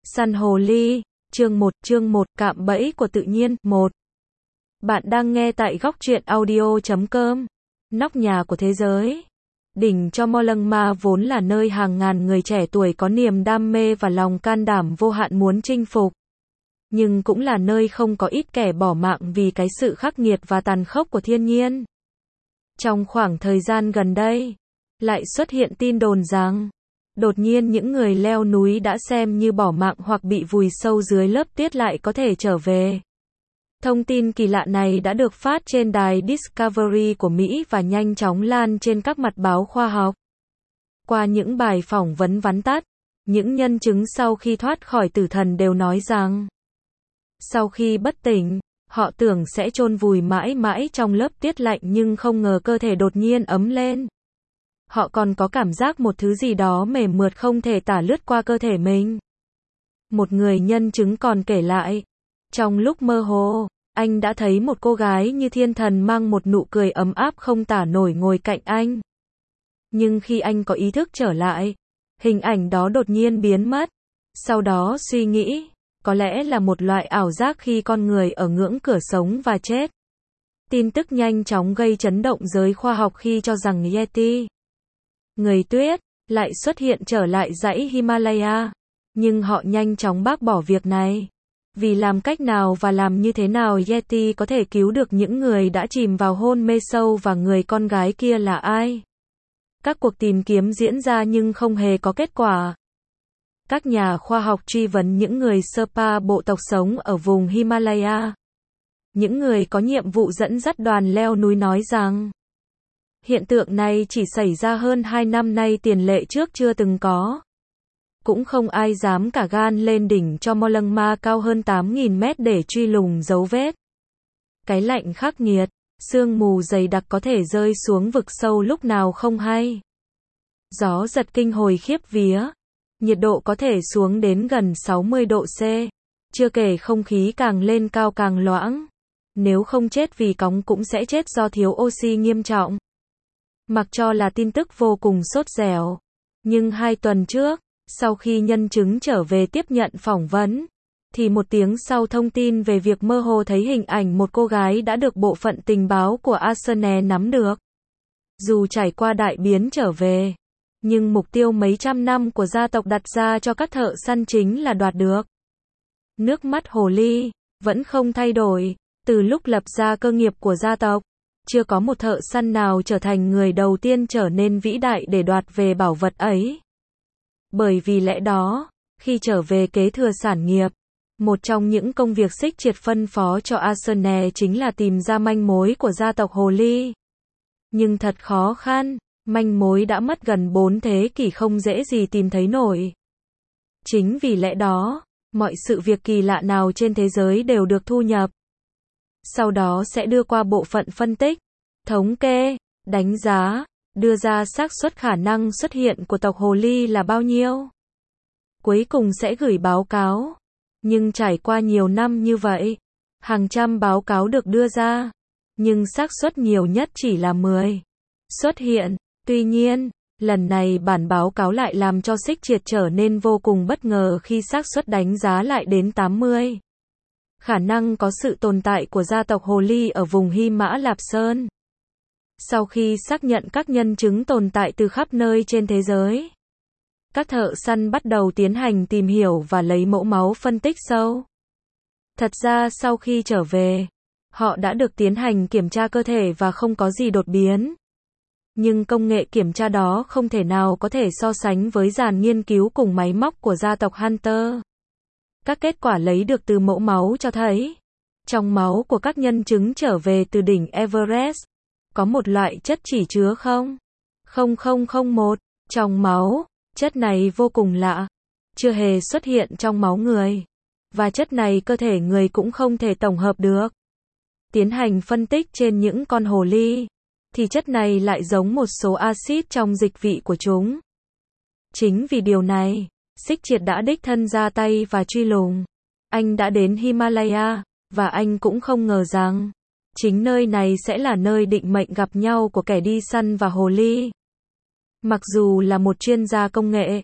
Săn hồ ly, chương 1, cạm bẫy của tự nhiên, 1. Bạn đang nghe tại góc truyện audio.com. Nóc nhà của thế giới. Đỉnh Chomolungma vốn là nơi hàng ngàn người trẻ tuổi có niềm đam mê và lòng can đảm vô hạn muốn chinh phục. Nhưng cũng là nơi không có ít kẻ bỏ mạng vì cái sự khắc nghiệt và tàn khốc của thiên nhiên. Trong khoảng thời gian gần đây, lại xuất hiện tin đồn rằng đột nhiên những người leo núi đã xem như bỏ mạng hoặc bị vùi sâu dưới lớp tuyết lại có thể trở về. Thông tin kỳ lạ này đã được phát trên đài Discovery của Mỹ và nhanh chóng lan trên các mặt báo khoa học. Qua những bài phỏng vấn vắn tắt, những nhân chứng sau khi thoát khỏi tử thần đều nói rằng sau khi bất tỉnh, họ tưởng sẽ chôn vùi mãi mãi trong lớp tuyết lạnh nhưng không ngờ cơ thể đột nhiên ấm lên. Họ còn có cảm giác một thứ gì đó mềm mượt không thể tả lướt qua cơ thể mình. Một người nhân chứng còn kể lại, trong lúc mơ hồ, anh đã thấy một cô gái như thiên thần mang một nụ cười ấm áp không tả nổi ngồi cạnh anh. Nhưng khi anh có ý thức trở lại, hình ảnh đó đột nhiên biến mất. Sau đó suy nghĩ, có lẽ là một loại ảo giác khi con người ở ngưỡng cửa sống và chết. Tin tức nhanh chóng gây chấn động giới khoa học khi cho rằng Yeti, người tuyết, lại xuất hiện trở lại dãy Himalaya. Nhưng họ nhanh chóng bác bỏ việc này. Vì làm cách nào và làm như thế nào Yeti có thể cứu được những người đã chìm vào hôn mê sâu và người con gái kia là ai? Các cuộc tìm kiếm diễn ra nhưng không hề có kết quả. Các nhà khoa học truy vấn những người Sherpa bộ tộc sống ở vùng Himalaya. Những người có nhiệm vụ dẫn dắt đoàn leo núi nói rằng hiện tượng này chỉ xảy ra hơn 2 năm nay, tiền lệ trước chưa từng có. Cũng không ai dám cả gan lên đỉnh Chomolungma cao hơn 8.000 mét để truy lùng dấu vết. Cái lạnh khắc nghiệt, sương mù dày đặc có thể rơi xuống vực sâu lúc nào không hay. Gió giật kinh hồi khiếp vía. Nhiệt độ có thể xuống đến gần 60 độ C. Chưa kể không khí càng lên cao càng loãng. Nếu không chết vì cóng cũng sẽ chết do thiếu oxy nghiêm trọng. Mặc cho là tin tức vô cùng sốt dẻo. Nhưng 2 tuần trước, sau khi nhân chứng trở về tiếp nhận phỏng vấn, thì một tiếng sau thông tin về việc mơ hồ thấy hình ảnh một cô gái đã được bộ phận tình báo của Arsenal nắm được. Dù trải qua đại biến trở về, nhưng mục tiêu mấy trăm năm của gia tộc đặt ra cho các thợ săn chính là đoạt được nước mắt hồ ly, vẫn không thay đổi. Từ lúc lập ra cơ nghiệp của gia tộc, chưa có một thợ săn nào trở thành người đầu tiên trở nên vĩ đại để đoạt về bảo vật ấy. Bởi vì lẽ đó, khi trở về kế thừa sản nghiệp, một trong những công việc xích triệt phân phó cho Arsenal chính là tìm ra manh mối của gia tộc hồ ly. Nhưng thật khó khăn, manh mối đã mất gần 4 thế kỷ không dễ gì tìm thấy nổi. Chính vì lẽ đó, mọi sự việc kỳ lạ nào trên thế giới đều được thu nhập. Sau đó sẽ đưa qua bộ phận phân tích, thống kê, đánh giá, đưa ra xác suất khả năng xuất hiện của tộc hồ ly là bao nhiêu. Cuối cùng sẽ gửi báo cáo. Nhưng trải qua nhiều năm như vậy, hàng trăm báo cáo được đưa ra, nhưng xác suất nhiều nhất chỉ là 10 xuất hiện. Tuy nhiên, lần này bản báo cáo lại làm cho xích triệt trở nên vô cùng bất ngờ khi xác suất đánh giá lại đến 80. Khả năng có sự tồn tại của gia tộc hồ ly ở vùng Hy Mã Lạp Sơn. Sau khi xác nhận các nhân chứng tồn tại từ khắp nơi trên thế giới, các thợ săn bắt đầu tiến hành tìm hiểu và lấy mẫu máu phân tích sâu. Thật ra sau khi trở về, họ đã được tiến hành kiểm tra cơ thể và không có gì đột biến. Nhưng công nghệ kiểm tra đó không thể nào có thể so sánh với dàn nghiên cứu cùng máy móc của gia tộc Hunter. Các kết quả lấy được từ mẫu máu cho thấy, trong máu của các nhân chứng trở về từ đỉnh Everest, có một loại chất chỉ chứa 0,0001 trong máu. Chất này vô cùng lạ, chưa hề xuất hiện trong máu người. Và chất này cơ thể người cũng không thể tổng hợp được. Tiến hành phân tích trên những con hồ ly, thì chất này lại giống một số axit trong dịch vị của chúng. Chính vì điều này, xích triệt đã đích thân ra tay và truy lùng. Anh đã đến Himalaya, và anh cũng không ngờ rằng chính nơi này sẽ là nơi định mệnh gặp nhau của kẻ đi săn và hồ ly. Mặc dù là một chuyên gia công nghệ,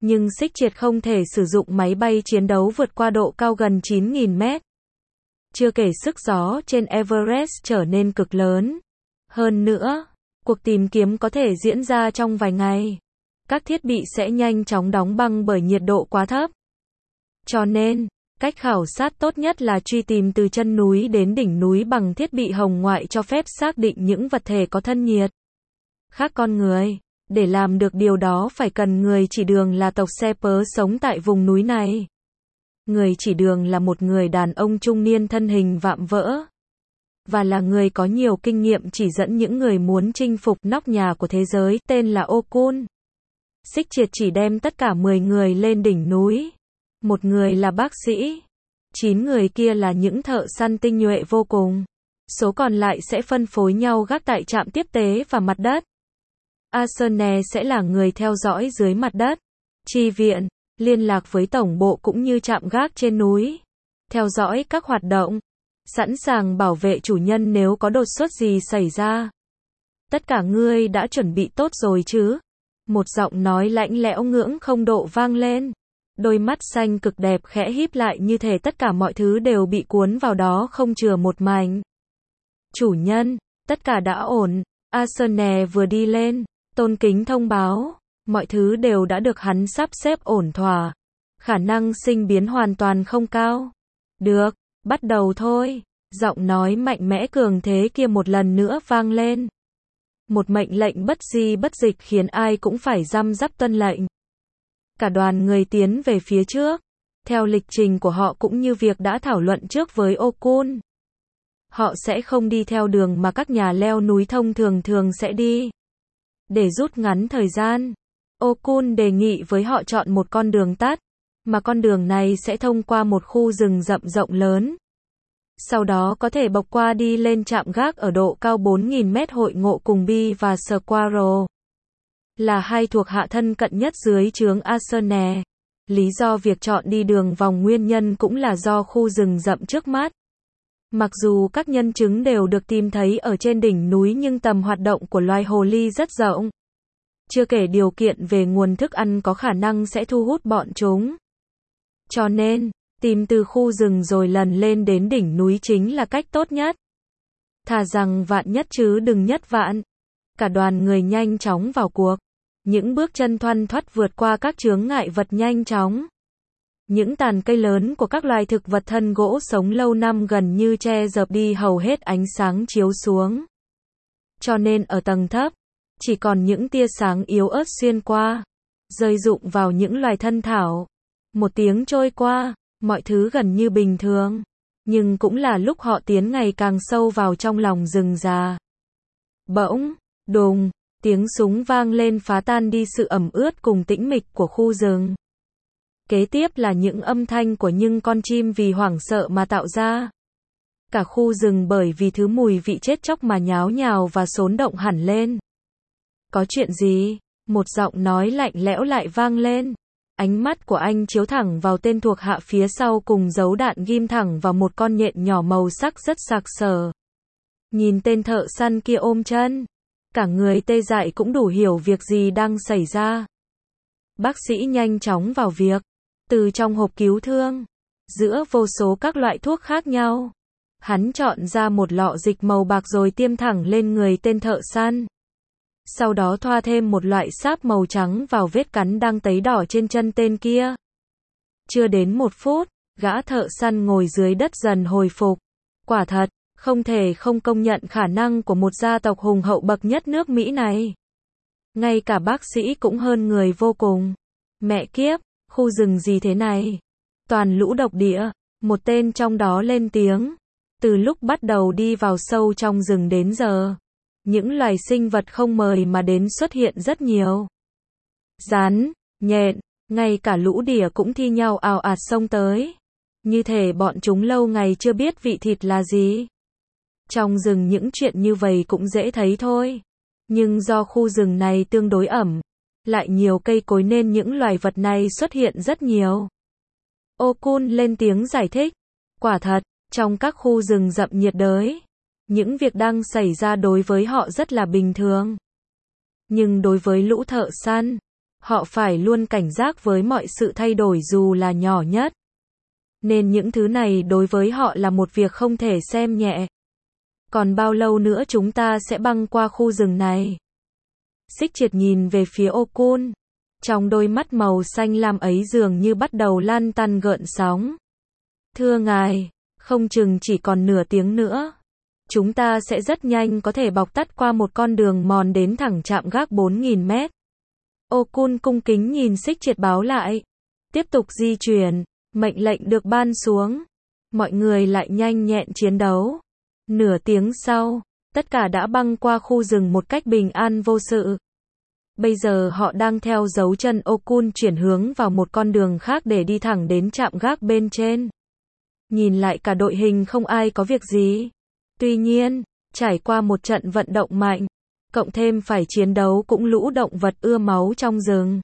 Nhưng Xích Triệt không thể sử dụng máy bay chiến đấu vượt qua độ cao gần 9.000 mét. Chưa kể sức gió trên Everest trở nên cực lớn. Hơn nữa, cuộc tìm kiếm có thể diễn ra trong vài ngày. Các thiết bị sẽ nhanh chóng đóng băng bởi nhiệt độ quá thấp. Cho nên, cách khảo sát tốt nhất là truy tìm từ chân núi đến đỉnh núi bằng thiết bị hồng ngoại cho phép xác định những vật thể có thân nhiệt khác con người. Để làm được điều đó phải cần người chỉ đường là tộc Seper sống tại vùng núi này. Người chỉ đường là một người đàn ông trung niên thân hình vạm vỡ. Và là người có nhiều kinh nghiệm chỉ dẫn những người muốn chinh phục nóc nhà của thế giới, tên là Okun. Xích Triệt chỉ đem tất cả 10 người lên đỉnh núi. Một người là bác sĩ. 9 người kia là những thợ săn tinh nhuệ vô cùng. Số còn lại sẽ phân phối nhau gác tại trạm tiếp tế và mặt đất. Arsenal sẽ là người theo dõi dưới mặt đất, chi viện, liên lạc với tổng bộ cũng như trạm gác trên núi, theo dõi các hoạt động, sẵn sàng bảo vệ chủ nhân nếu có đột xuất gì xảy ra. Tất cả ngươi đã chuẩn bị tốt rồi chứ? Một giọng nói lạnh lẽo ngưỡng không độ vang lên. Đôi mắt xanh cực đẹp khẽ híp lại như thể tất cả mọi thứ đều bị cuốn vào đó không chừa một mảnh. Chủ nhân, tất cả đã ổn. Arsenal vừa đi lên, tôn kính thông báo, mọi thứ đều đã được hắn sắp xếp ổn thỏa. Khả năng sinh biến hoàn toàn không cao. Được, bắt đầu thôi. Giọng nói mạnh mẽ cường thế kia một lần nữa vang lên. Một mệnh lệnh bất di bất dịch khiến ai cũng phải răm rắp tuân lệnh. Cả đoàn người tiến về phía trước, theo lịch trình của họ cũng như việc đã thảo luận trước với Okun. Họ sẽ không đi theo đường mà các nhà leo núi thông thường sẽ đi. Để rút ngắn thời gian, Okun đề nghị với họ chọn một con đường tắt, mà con đường này sẽ thông qua một khu rừng rậm rộng lớn. Sau đó có thể bộc qua đi lên trạm gác ở độ cao 4.000 mét hội ngộ cùng Bi và Squirrel. Là hai thuộc hạ thân cận nhất dưới trướng Arsenal. Lý do việc chọn đi đường vòng nguyên nhân cũng là do khu rừng rậm trước mắt. Mặc dù các nhân chứng đều được tìm thấy ở trên đỉnh núi nhưng tầm hoạt động của loài hồ ly rất rộng. Chưa kể điều kiện về nguồn thức ăn có khả năng sẽ thu hút bọn chúng. Cho nên, tìm từ khu rừng rồi lần lên đến đỉnh núi chính là cách tốt nhất. Thà rằng vạn nhất chứ đừng nhất vạn. Cả đoàn người nhanh chóng vào cuộc. Những bước chân thoăn thoắt vượt qua các chướng ngại vật nhanh chóng. Những tàn cây lớn của các loài thực vật thân gỗ sống lâu năm gần như che dập đi hầu hết ánh sáng chiếu xuống. Cho nên ở tầng thấp, chỉ còn những tia sáng yếu ớt xuyên qua, rơi rụng vào những loài thân thảo. Một tiếng trôi qua, mọi thứ gần như bình thường. Nhưng cũng là lúc họ tiến ngày càng sâu vào trong lòng rừng già. Bỗng, đùng, tiếng súng vang lên phá tan đi sự ẩm ướt cùng tĩnh mịch của khu rừng. Kế tiếp là những âm thanh của những con chim vì hoảng sợ mà tạo ra. Cả khu rừng bởi vì thứ mùi vị chết chóc mà nháo nhào và xốn động hẳn lên. Có chuyện gì? Một giọng nói lạnh lẽo lại vang lên. Ánh mắt của anh chiếu thẳng vào tên thuộc hạ phía sau cùng giấu đạn ghim thẳng vào một con nhện nhỏ màu sắc rất sặc sỡ. Nhìn tên thợ săn kia ôm chân. Cả người tê dại cũng đủ hiểu việc gì đang xảy ra. Bác sĩ nhanh chóng vào việc. Từ trong hộp cứu thương, giữa vô số các loại thuốc khác nhau, hắn chọn ra một lọ dịch màu bạc rồi tiêm thẳng lên người tên thợ săn. Sau đó thoa thêm một loại sáp màu trắng vào vết cắn đang tấy đỏ trên chân tên kia. Chưa đến 1 phút, gã thợ săn ngồi dưới đất dần hồi phục. Quả thật, không thể không công nhận khả năng của một gia tộc hùng hậu bậc nhất nước Mỹ này. Ngay cả bác sĩ cũng hơn người vô cùng. Mẹ kiếp, khu rừng gì thế này? Toàn lũ độc địa. Một tên trong đó lên tiếng. Từ lúc bắt đầu đi vào sâu trong rừng đến giờ, những loài sinh vật không mời mà đến xuất hiện rất nhiều. Rắn, nhện, ngay cả lũ đỉa cũng thi nhau ào ạt xông tới. Như thể bọn chúng lâu ngày chưa biết vị thịt là gì. Trong rừng những chuyện như vậy cũng dễ thấy thôi. Nhưng do khu rừng này tương đối ẩm, lại nhiều cây cối nên những loài vật này xuất hiện rất nhiều. Okun lên tiếng giải thích. Quả thật, trong các khu rừng rậm nhiệt đới, những việc đang xảy ra đối với họ rất là bình thường. Nhưng đối với lũ thợ săn, Họ phải luôn cảnh giác với mọi sự thay đổi dù là nhỏ nhất. Nên những thứ này đối với họ là một việc không thể xem nhẹ. Còn bao lâu nữa chúng ta sẽ băng qua khu rừng này? Xích Triệt nhìn về phía Okun. Trong đôi mắt màu xanh lam ấy dường như bắt đầu lan tăn gợn sóng. Thưa ngài, không chừng chỉ còn nửa tiếng nữa. Chúng ta sẽ rất nhanh có thể bọc tắt qua một con đường mòn đến thẳng trạm gác 4.000 mét. Okun cung kính nhìn Xích Triệt báo lại. Tiếp tục di chuyển, mệnh lệnh được ban xuống. Mọi người lại nhanh nhẹn chiến đấu. Nửa tiếng sau, tất cả đã băng qua khu rừng một cách bình an vô sự. Bây giờ họ đang theo dấu chân Okun chuyển hướng vào một con đường khác để đi thẳng đến trạm gác bên trên. Nhìn lại cả đội hình không ai có việc gì. Tuy nhiên, trải qua một trận vận động mạnh, cộng thêm phải chiến đấu cũng lũ động vật ưa máu trong rừng.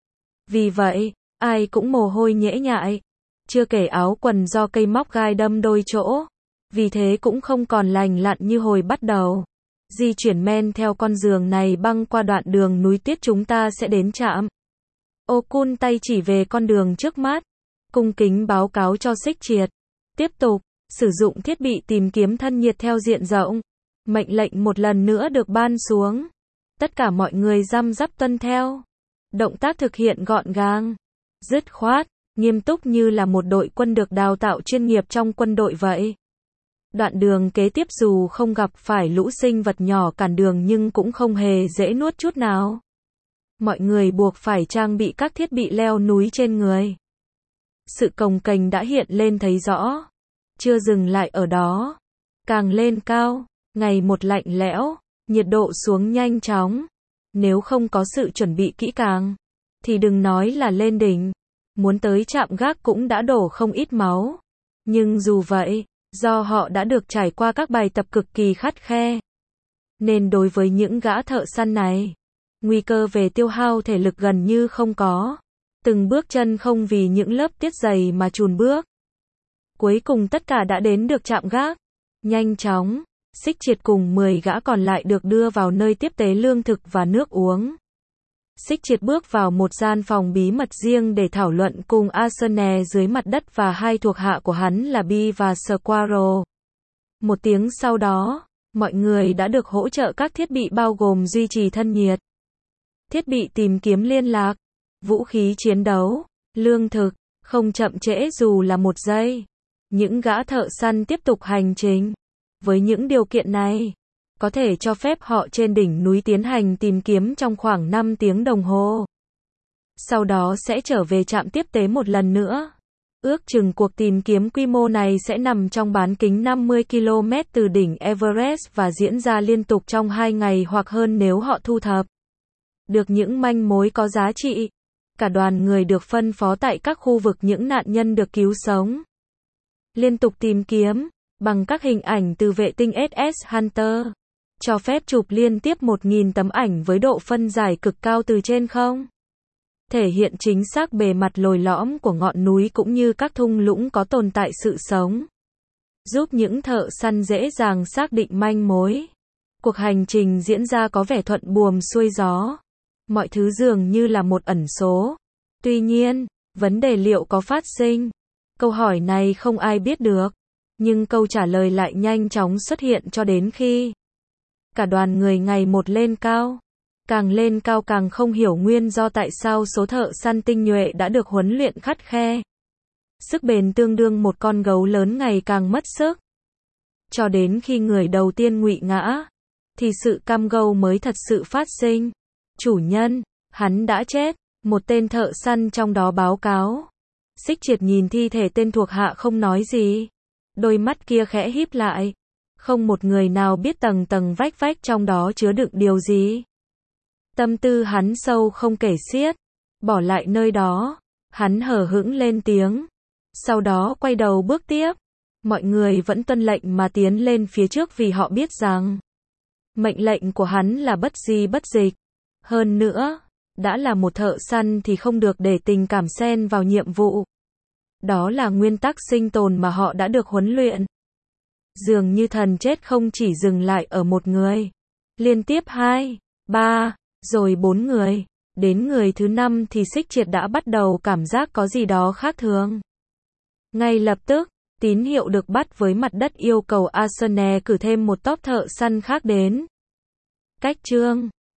Vì vậy, ai cũng mồ hôi nhễ nhại. Chưa kể áo quần do cây móc gai đâm đôi chỗ. Vì thế cũng không còn lành lặn như hồi bắt đầu. Di chuyển men theo con đường này băng qua đoạn đường núi tuyết chúng ta sẽ đến trạm. Okun tay chỉ về con đường trước mắt. Cung kính báo cáo cho Xích Triệt. Tiếp tục, sử dụng thiết bị tìm kiếm thân nhiệt theo diện rộng. Mệnh lệnh một lần nữa được ban xuống. Tất cả mọi người răm rắp tuân theo. Động tác thực hiện gọn gàng, dứt khoát, nghiêm túc như là một đội quân được đào tạo chuyên nghiệp trong quân đội vậy. Đoạn đường kế tiếp dù không gặp phải lũ sinh vật nhỏ cản đường nhưng cũng không hề dễ nuốt chút nào. Mọi người buộc phải trang bị các thiết bị leo núi trên người. Sự cồng kềnh đã hiện lên thấy rõ. Chưa dừng lại ở đó. Càng lên cao, ngày một lạnh lẽo, nhiệt độ xuống nhanh chóng. Nếu không có sự chuẩn bị kỹ càng, thì đừng nói là lên đỉnh. Muốn tới trạm gác cũng đã đổ không ít máu. Nhưng dù vậy, do họ đã được trải qua các bài tập cực kỳ khắt khe, nên đối với những gã thợ săn này, nguy cơ về tiêu hao thể lực gần như không có. Từng bước chân không vì những lớp tiết dày mà chùn bước. Cuối cùng tất cả đã đến được trạm gác. Nhanh chóng, Xích Triệt cùng 10 gã còn lại được đưa vào nơi tiếp tế lương thực và nước uống. Xích Triệt bước vào một gian phòng bí mật riêng để thảo luận cùng Arsenal dưới mặt đất và hai thuộc hạ của hắn là Bee và Squirrel. Một tiếng sau đó, mọi người đã được hỗ trợ các thiết bị bao gồm duy trì thân nhiệt, thiết bị tìm kiếm liên lạc, vũ khí chiến đấu, lương thực, không chậm trễ dù là một giây. Những gã thợ săn tiếp tục hành trình. Với những điều kiện này, có thể cho phép họ trên đỉnh núi tiến hành tìm kiếm trong khoảng 5 tiếng đồng hồ. Sau đó sẽ trở về trạm tiếp tế một lần nữa. Ước chừng cuộc tìm kiếm quy mô này sẽ nằm trong bán kính 50 km từ đỉnh Everest và diễn ra liên tục trong 2 ngày hoặc hơn nếu họ thu thập được những manh mối có giá trị. Cả đoàn người được phân phó tại các khu vực những nạn nhân được cứu sống. Liên tục tìm kiếm, bằng các hình ảnh từ vệ tinh SS Hunter, cho phép chụp liên tiếp 1.000 tấm ảnh với độ phân giải cực cao từ trên không. Thể hiện chính xác bề mặt lồi lõm của ngọn núi cũng như các thung lũng có tồn tại sự sống. Giúp những thợ săn dễ dàng xác định manh mối. Cuộc hành trình diễn ra có vẻ thuận buồm xuôi gió. Mọi thứ dường như là một ẩn số. Tuy nhiên, vấn đề liệu có phát sinh? Câu hỏi này không ai biết được. Nhưng câu trả lời lại nhanh chóng xuất hiện cho đến khi cả đoàn người ngày một lên cao. Càng lên cao càng không hiểu nguyên do tại sao số thợ săn tinh nhuệ đã được huấn luyện khắt khe. Sức bền tương đương một con gấu lớn ngày càng mất sức. Cho đến khi người đầu tiên ngụy ngã, thì sự cam go mới thật sự phát sinh. Chủ nhân, hắn đã chết, một tên thợ săn trong đó báo cáo. Xích Triệt nhìn thi thể tên thuộc hạ không nói gì. Đôi mắt kia khẽ híp lại. Không một người nào biết tầng tầng vách vách trong đó chứa đựng điều gì. Tâm tư hắn sâu không kể xiết. Bỏ lại nơi đó, hắn hờ hững lên tiếng. Sau đó quay đầu bước tiếp. Mọi người vẫn tuân lệnh mà tiến lên phía trước vì họ biết rằng mệnh lệnh của hắn là bất di bất dịch. Hơn nữa, đã là một thợ săn thì không được để tình cảm xen vào nhiệm vụ. Đó là nguyên tắc sinh tồn mà họ đã được huấn luyện. Dường như thần chết không chỉ dừng lại ở một người. Liên tiếp 2, 3, rồi 4 người. Đến người thứ 5 thì Xích Triệt đã bắt đầu cảm giác có gì đó khác thường. Ngay lập tức, tín hiệu được bắt với mặt đất yêu cầu Arsenal cử thêm một top thợ săn khác đến. Cách chương